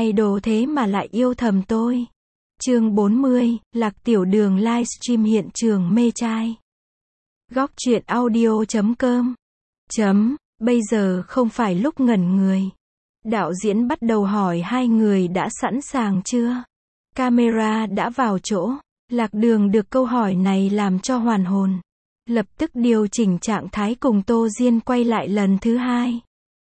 idol thế mà lại yêu thầm tôi. Chương 40, Lạc Tiểu Đường livestream hiện trường mê trai. Góc truyện audio.com. Bây giờ không phải lúc ngẩn người. Đạo diễn bắt đầu hỏi hai người đã sẵn sàng chưa? Camera đã vào chỗ. Lạc Đường được câu hỏi này làm cho hoàn hồn. Lập tức điều chỉnh trạng thái cùng Tô Diên quay lại lần thứ hai.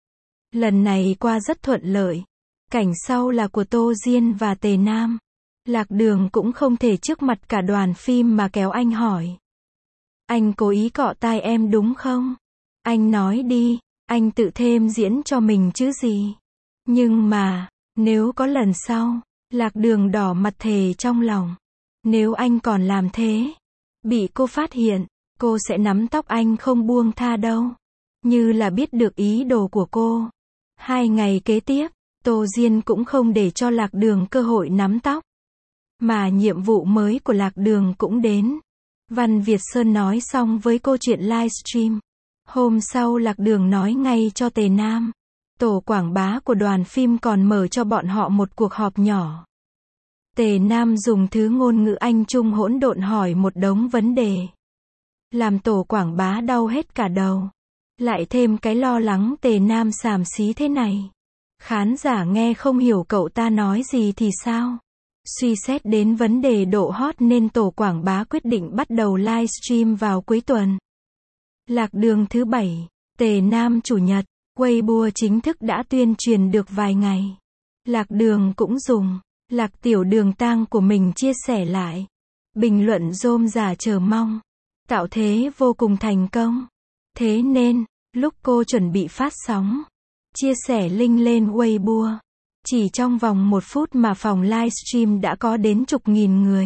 Lần này qua rất thuận lợi. Cảnh sau là của Tô Diên và Tề Nam. Lạc Đường cũng không thể trước mặt cả đoàn phim mà kéo anh hỏi. Anh cố ý cọ tai em đúng không? Anh nói đi, anh tự thêm diễn cho mình chứ gì. Nhưng mà, nếu có lần sau, Lạc Đường đỏ mặt thề trong lòng. Nếu anh còn làm thế, bị cô phát hiện, cô sẽ nắm tóc anh không buông tha đâu. Như là biết được ý đồ của cô. 2 ngày kế tiếp, Tô Diên cũng không để cho Lạc Đường cơ hội nắm tóc. Mà nhiệm vụ mới của Lạc Đường cũng đến. Văn Việt Sơn nói xong với cô chuyện livestream. Hôm sau Lạc Đường nói ngay cho Tề Nam. Tổ quảng bá của đoàn phim còn mở cho bọn họ một cuộc họp nhỏ. Tề Nam dùng thứ ngôn ngữ Anh Trung hỗn độn hỏi một đống vấn đề. Làm tổ quảng bá đau hết cả đầu. Lại thêm cái lo lắng Tề Nam xàm xí thế này. Khán giả nghe không hiểu cậu ta nói gì thì sao? Suy xét đến vấn đề độ hot nên tổ quảng bá quyết định bắt đầu livestream vào cuối tuần. Lạc Đường thứ 7, Tề Nam chủ nhật, Weibo chính thức đã tuyên truyền được vài ngày. Lạc Đường cũng dùng Lạc Tiểu Đường tang của mình chia sẻ lại. Bình luận rôm rả chờ mong. Tạo thế vô cùng thành công. Thế nên, lúc cô chuẩn bị phát sóng, chia sẻ link lên Weibo. Chỉ trong vòng 1 phút mà phòng livestream đã có đến chục nghìn người.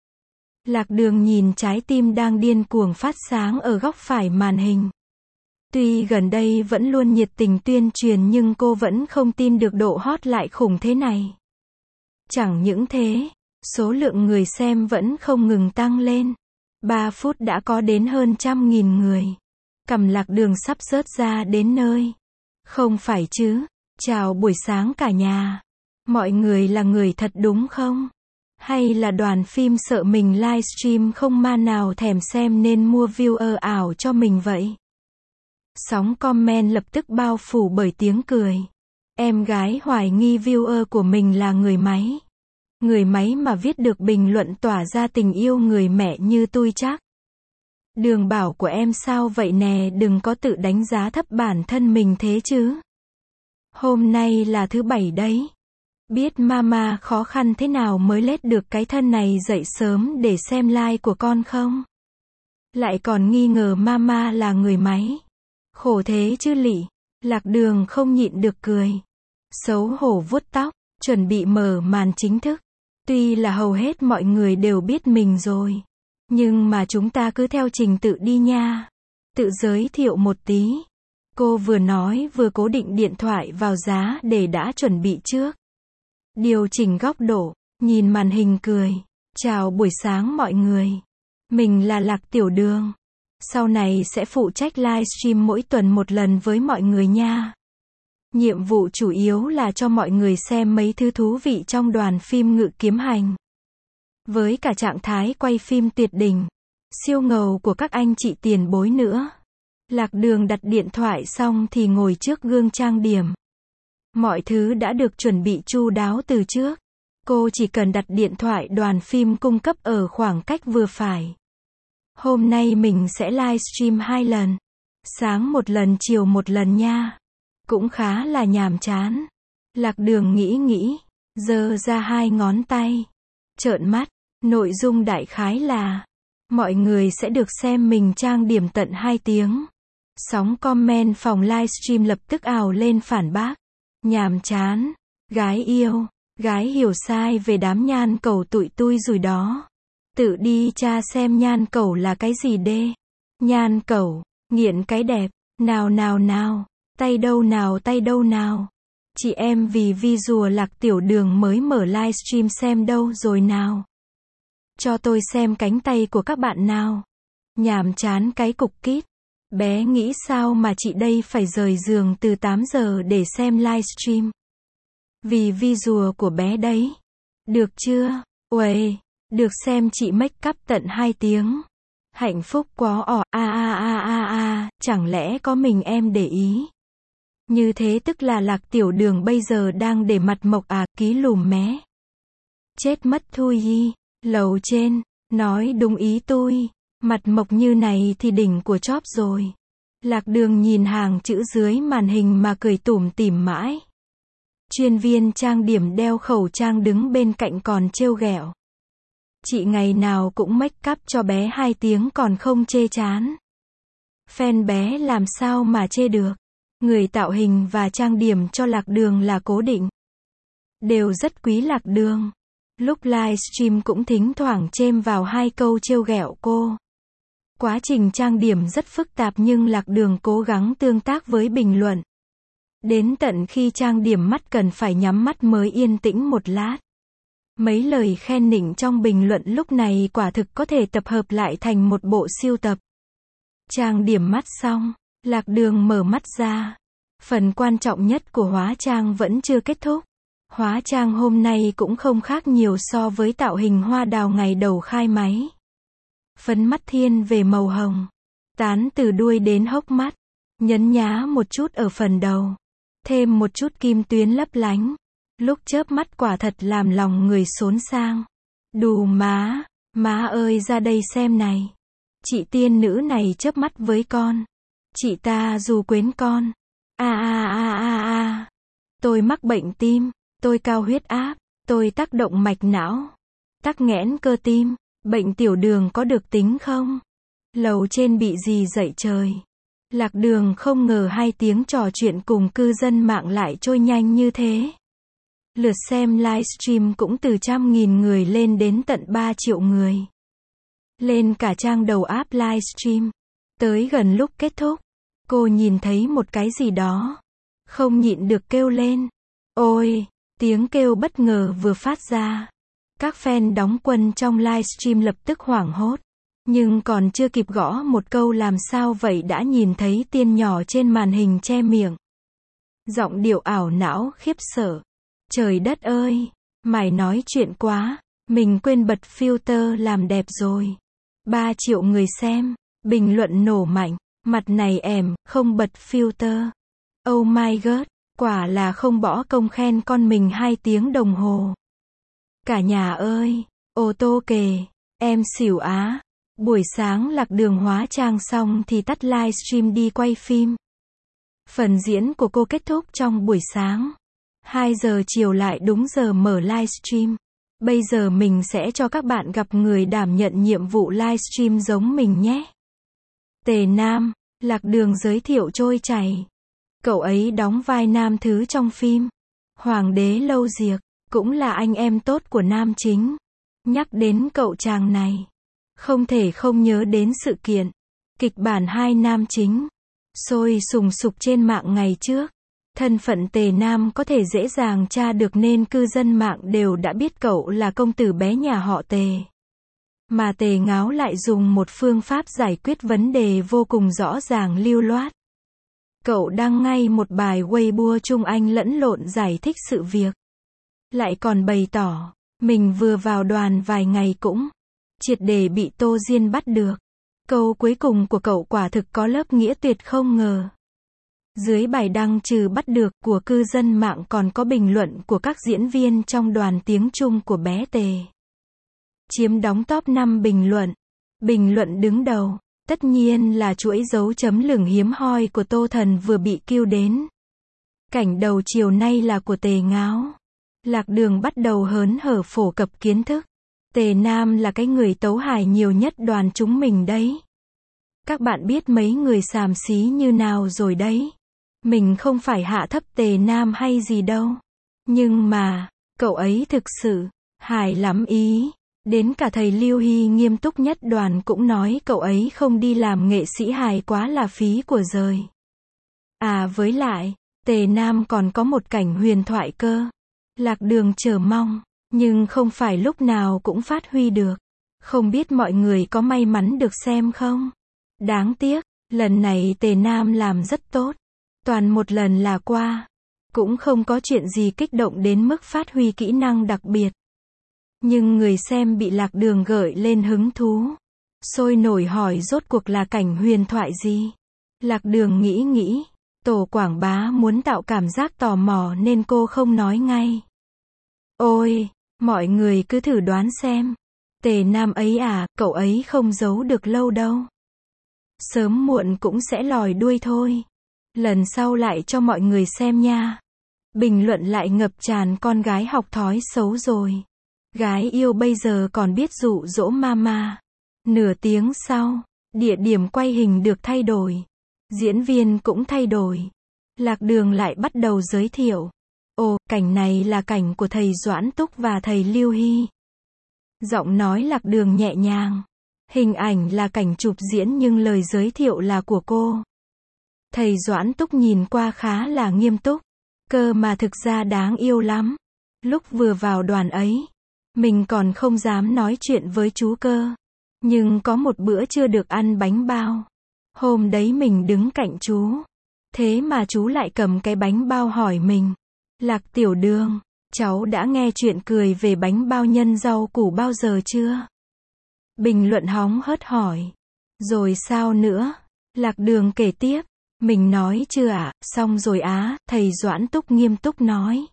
Lạc Đường nhìn trái tim đang điên cuồng phát sáng ở góc phải màn hình. Tuy gần đây vẫn luôn nhiệt tình tuyên truyền nhưng cô vẫn không tin được độ hot lại khủng thế này. Chẳng những thế, số lượng người xem vẫn không ngừng tăng lên. 3 phút đã có đến hơn 100.000 người. Cằm Lạc Đường sắp rớt ra đến nơi. Không phải chứ? Chào buổi sáng cả nhà. Mọi người là người thật đúng không? Hay là đoàn phim sợ mình livestream không ma nào thèm xem nên mua viewer ảo cho mình vậy? Sóng comment lập tức bao phủ bởi tiếng cười. Em gái hoài nghi viewer của mình là người máy. Người máy mà viết được bình luận tỏa ra tình yêu người mẹ như tôi chắc. Đường bảo của em sao vậy nè, đừng có tự đánh giá thấp bản thân mình thế chứ. Hôm nay là thứ 7 đấy. Biết mama khó khăn thế nào mới lết được cái thân này dậy sớm để xem live của con không? Lại còn nghi ngờ mama là người máy. Khổ thế chứ lị. Lạc Đường không nhịn được cười. Xấu hổ vuốt tóc, chuẩn bị mở màn chính thức. Tuy là hầu hết mọi người đều biết mình rồi. Nhưng mà chúng ta cứ theo trình tự đi nha. Tự giới thiệu một tí. Cô vừa nói vừa cố định điện thoại vào giá để đã chuẩn bị trước. Điều chỉnh góc độ, nhìn màn hình cười. Chào buổi sáng mọi người. Mình là Lạc Tiểu Đường. Sau này sẽ phụ trách livestream mỗi tuần một lần với mọi người nha. Nhiệm vụ chủ yếu là cho mọi người xem mấy thứ thú vị trong đoàn phim Ngự Kiếm Hành. Với cả trạng thái quay phim tuyệt đỉnh, siêu ngầu của các anh chị tiền bối nữa. Lạc Đường đặt điện thoại xong thì ngồi trước gương trang điểm. Mọi thứ đã được chuẩn bị chu đáo từ trước. Cô chỉ cần đặt điện thoại đoàn phim cung cấp ở khoảng cách vừa phải. Hôm nay mình sẽ livestream 2 lần. Sáng một lần, chiều một lần nha. Cũng khá là nhàm chán. Lạc Đường nghĩ, giơ ra 2 ngón tay. Trợn mắt, nội dung đại khái là mọi người sẽ được xem mình trang điểm tận 2 tiếng. Sóng comment phòng livestream lập tức ào lên phản bác. Nhàm chán, gái yêu, gái hiểu sai về đám nhan cẩu tụi tui rồi đó. Tự đi tra xem nhan cẩu là cái gì đê. Nhan cẩu, nghiện cái đẹp, nào, tay đâu nào. Chị em vì visual Lạc Tiểu Đường mới mở livestream xem đâu rồi nào. Cho tôi xem cánh tay của các bạn nào. Nhàm chán cái cục kít. Bé nghĩ sao mà chị đây phải rời giường từ 8 giờ để xem livestream. Vì visual của bé đấy. Được chưa? Uầy, được xem chị make up tận 2 tiếng. Hạnh phúc quá chẳng lẽ có mình em để ý. Như thế tức là Lạc Tiểu Đường bây giờ đang để mặt mộc ký lùm mé. Chết mất thui hi, lầu trên, nói đúng ý tôi, mặt mộc như này thì đỉnh của chóp rồi. Lạc Đường nhìn hàng chữ dưới màn hình mà cười tủm tỉm mãi. Chuyên viên trang điểm đeo khẩu trang đứng bên cạnh còn trêu ghẹo. Chị ngày nào cũng make up cho bé 2 tiếng còn không chê chán. Fan bé làm sao mà chê được. Người tạo hình và trang điểm cho Lạc Đường là cố định. Đều rất quý Lạc Đường. Lúc livestream cũng thỉnh thoảng chêm vào 2 câu trêu ghẹo cô. Quá trình trang điểm rất phức tạp nhưng Lạc Đường cố gắng tương tác với bình luận. Đến tận khi trang điểm mắt cần phải nhắm mắt mới yên tĩnh một lát. Mấy lời khen nịnh trong bình luận lúc này quả thực có thể tập hợp lại thành một bộ siêu tập. Trang điểm mắt xong, Lạc Đường mở mắt ra. Phần quan trọng nhất của hóa trang vẫn chưa kết thúc. Hóa trang hôm nay cũng không khác nhiều so với tạo hình hoa đào ngày đầu khai máy. Phấn mắt thiên về màu hồng. Tán từ đuôi đến hốc mắt. Nhấn nhá một chút ở phần đầu. Thêm một chút kim tuyến lấp lánh. Lúc chớp mắt quả thật làm lòng người xốn sang. Đù má ơi ra đây xem này. Chị tiên nữ này chớp mắt với con. Chị ta dù quến con. Tôi mắc bệnh tim, tôi cao huyết áp, tôi tác động mạch não, tắc nghẽn cơ tim, bệnh tiểu đường có được tính không? Lầu trên bị gì dậy trời? Lạc Đường không ngờ 2 tiếng trò chuyện cùng cư dân mạng lại trôi nhanh như thế. Lượt xem livestream cũng từ 100.000 người lên đến tận 3 triệu người. Lên cả trang đầu app livestream. Tới gần lúc kết thúc, cô nhìn thấy một cái gì đó. Không nhịn được kêu lên. Ôi, tiếng kêu bất ngờ vừa phát ra. Các fan đóng quân trong livestream lập tức hoảng hốt. Nhưng còn chưa kịp gõ một câu làm sao vậy đã nhìn thấy tiên nhỏ trên màn hình che miệng. Giọng điệu ảo não khiếp sợ. Trời đất ơi, mày nói chuyện quá, mình quên bật filter làm đẹp rồi. 3 triệu người xem, bình luận nổ mạnh, mặt này em, không bật filter. Oh my god, quả là không bỏ công khen con mình 2 tiếng đồng hồ. Cả nhà ơi, ô tô kề, em xỉu á. Buổi sáng Lạc Đường hóa trang xong thì tắt livestream đi quay phim. Phần diễn của cô kết thúc trong buổi sáng. 2 giờ chiều lại đúng giờ mở livestream. Bây giờ mình sẽ cho các bạn gặp người đảm nhận nhiệm vụ livestream giống mình nhé. Tề Nam, Lạc Đường giới thiệu trôi chảy. Cậu ấy đóng vai nam thứ trong phim. Hoàng đế Lâu Diệc, cũng là anh em tốt của nam chính. Nhắc đến cậu chàng này, không thể không nhớ đến sự kiện. Kịch bản 2 nam chính. Sôi sùng sục trên mạng ngày trước. Thân phận Tề Nam có thể dễ dàng tra được nên cư dân mạng đều đã biết cậu là công tử bé nhà họ Tề. Mà Tề Ngáo lại dùng một phương pháp giải quyết vấn đề vô cùng rõ ràng lưu loát. Cậu đăng ngay một bài Weibo Trung Anh lẫn lộn giải thích sự việc. Lại còn bày tỏ, mình vừa vào đoàn vài ngày cũng triệt để bị Tô Diên bắt được. Câu cuối cùng của cậu quả thực có lớp nghĩa tuyệt không ngờ. Dưới bài đăng trừ bắt được của cư dân mạng còn có bình luận của các diễn viên trong đoàn tiếng Trung của bé Tề. Chiếm đóng top 5 bình luận. Bình luận đứng đầu, tất nhiên là chuỗi dấu chấm lửng hiếm hoi của Tô Thần vừa bị kêu đến. Cảnh đầu chiều nay là của Tề Ngáo. Lạc Đường bắt đầu hớn hở phổ cập kiến thức. Tề Nam là cái người tấu hài nhiều nhất đoàn chúng mình đấy. Các bạn biết mấy người xàm xí như nào rồi đấy. Mình không phải hạ thấp Tề Nam hay gì đâu. Nhưng mà, cậu ấy thực sự hài lắm ý. Đến cả thầy Lưu Hy nghiêm túc nhất đoàn cũng nói cậu ấy không đi làm nghệ sĩ hài quá là phí của giời. Với lại, Tề Nam còn có một cảnh huyền thoại cơ. Lạc Đường chờ mong, nhưng không phải lúc nào cũng phát huy được. Không biết mọi người có may mắn được xem không? Đáng tiếc, lần này Tề Nam làm rất tốt. Toàn một lần là qua. Cũng không có chuyện gì kích động đến mức phát huy kỹ năng đặc biệt. Nhưng người xem bị Lạc Đường gợi lên hứng thú. Sôi nổi hỏi rốt cuộc là cảnh huyền thoại gì. Lạc Đường nghĩ, tổ quảng bá muốn tạo cảm giác tò mò nên cô không nói ngay. Ôi, mọi người cứ thử đoán xem. Tề Nam ấy à, cậu ấy không giấu được lâu đâu. Sớm muộn cũng sẽ lòi đuôi thôi. Lần sau lại cho mọi người xem nha. Bình luận lại ngập tràn con gái học thói xấu rồi. Gái yêu bây giờ còn biết dụ dỗ mama. Nửa tiếng sau, địa điểm quay hình được thay đổi. Diễn viên cũng thay đổi. Lạc Đường lại bắt đầu giới thiệu. Ồ, cảnh này là cảnh của thầy Doãn Túc và thầy Lưu Hy. Giọng nói Lạc Đường nhẹ nhàng. Hình ảnh là cảnh chụp diễn nhưng lời giới thiệu là của cô. Thầy Doãn Túc nhìn qua khá là nghiêm túc. Cơ mà thực ra đáng yêu lắm. Lúc vừa vào đoàn ấy, mình còn không dám nói chuyện với chú cơ. Nhưng có một bữa chưa được ăn bánh bao. Hôm đấy mình đứng cạnh chú. Thế mà chú lại cầm cái bánh bao hỏi mình. Lạc Tiểu Đường, cháu đã nghe chuyện cười về bánh bao nhân rau củ bao giờ chưa? Bình luận hóng hớt hỏi. Rồi sao nữa? Lạc Đường kể tiếp. Mình nói chưa ạ, xong rồi á, thầy Doãn Túc nghiêm túc nói.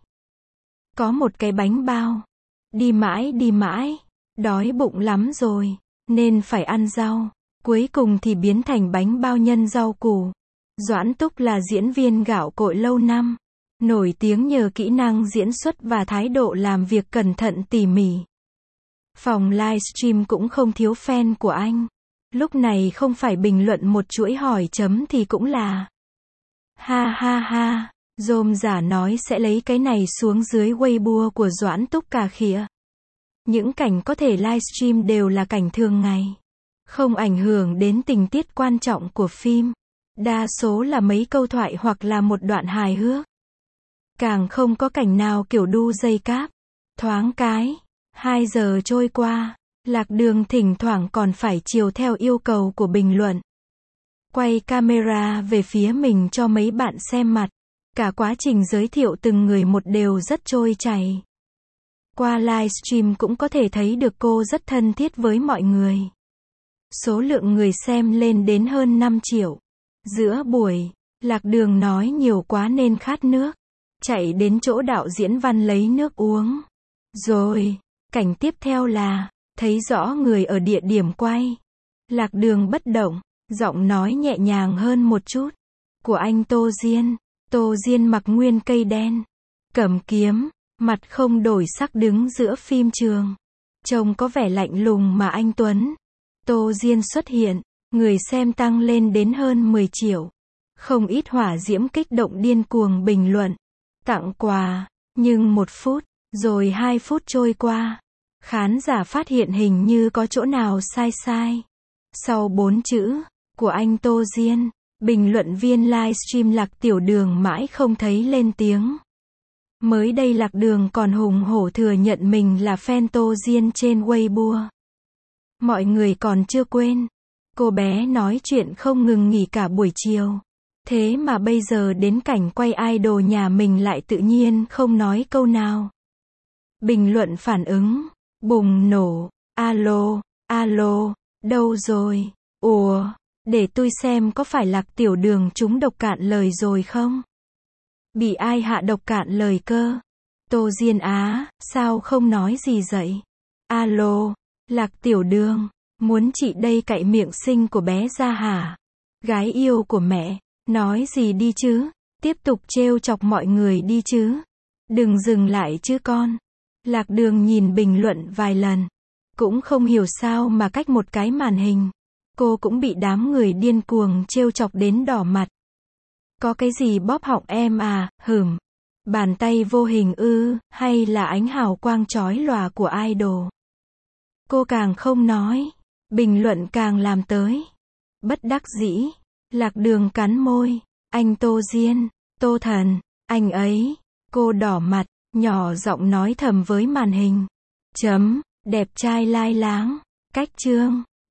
Có một cái bánh bao. Đi mãi, đói bụng lắm rồi, nên phải ăn rau. Cuối cùng thì biến thành bánh bao nhân rau củ. Doãn Túc là diễn viên gạo cội lâu năm. Nổi tiếng nhờ kỹ năng diễn xuất và thái độ làm việc cẩn thận tỉ mỉ. Phòng livestream cũng không thiếu fan của anh. Lúc này không phải bình luận một chuỗi hỏi chấm thì cũng là ha ha ha, rôm giả nói sẽ lấy cái này xuống dưới Weibo của Doãn Túc cà khịa. Những cảnh có thể livestream đều là cảnh thường ngày. Không ảnh hưởng đến tình tiết quan trọng của phim. Đa số là mấy câu thoại hoặc là một đoạn hài hước. Càng không có cảnh nào kiểu đu dây cáp. Thoáng cái, 2 giờ trôi qua. Lạc Đường thỉnh thoảng còn phải chiều theo yêu cầu của bình luận. Quay camera về phía mình cho mấy bạn xem mặt. Cả quá trình giới thiệu từng người một đều rất trôi chảy. Qua livestream cũng có thể thấy được cô rất thân thiết với mọi người. Số lượng người xem lên đến hơn 5 triệu. Giữa buổi, Lạc Đường nói nhiều quá nên khát nước. Chạy đến chỗ đạo diễn Văn lấy nước uống. Rồi, cảnh tiếp theo là thấy rõ người ở địa điểm quay. Lạc Đường bất động, giọng nói nhẹ nhàng hơn một chút. Của anh Tô Diên. Tô Diên mặc nguyên cây đen. Cầm kiếm, mặt không đổi sắc đứng giữa phim trường. Trông có vẻ lạnh lùng mà anh tuấn. Tô Diên xuất hiện, người xem tăng lên đến hơn 10 triệu. Không ít hỏa diễm kích động điên cuồng bình luận. Tặng quà, nhưng 1 phút, rồi 2 phút trôi qua. Khán giả phát hiện hình như có chỗ nào sai. Sau 4 chữ, của anh Tô Diên, bình luận viên livestream Lạc Tiểu Đường mãi không thấy lên tiếng. Mới đây Lạc Đường còn hùng hổ thừa nhận mình là fan Tô Diên trên Weibo. Mọi người còn chưa quên. Cô bé nói chuyện không ngừng nghỉ cả buổi chiều. Thế mà bây giờ đến cảnh quay idol nhà mình lại tự nhiên không nói câu nào. Bình luận phản ứng. Bùng nổ. Alo, đâu rồi? Ủa, để tôi xem có phải Lạc Tiểu Đường trúng độc cạn lời rồi không? Bị ai hạ độc cạn lời cơ? Tô Diên á, sao không nói gì vậy? Alo, Lạc Tiểu Đường, muốn chị đây cạy miệng xinh của bé ra hả? Gái yêu của mẹ, nói gì đi chứ? Tiếp tục trêu chọc mọi người đi chứ? Đừng dừng lại chứ con. Lạc Đường nhìn bình luận vài lần. Cũng không hiểu sao mà cách một cái màn hình. Cô cũng bị đám người điên cuồng trêu chọc đến đỏ mặt. Có cái gì bóp họng em à, bàn tay vô hình hay là ánh hào quang chói lòa của idol. Cô càng không nói, bình luận càng làm tới. Bất đắc dĩ, Lạc Đường cắn môi, anh Tô Diên, Tô Thần, anh ấy, cô đỏ mặt, nhỏ giọng nói thầm với màn hình. Đẹp trai lai láng, cách chương.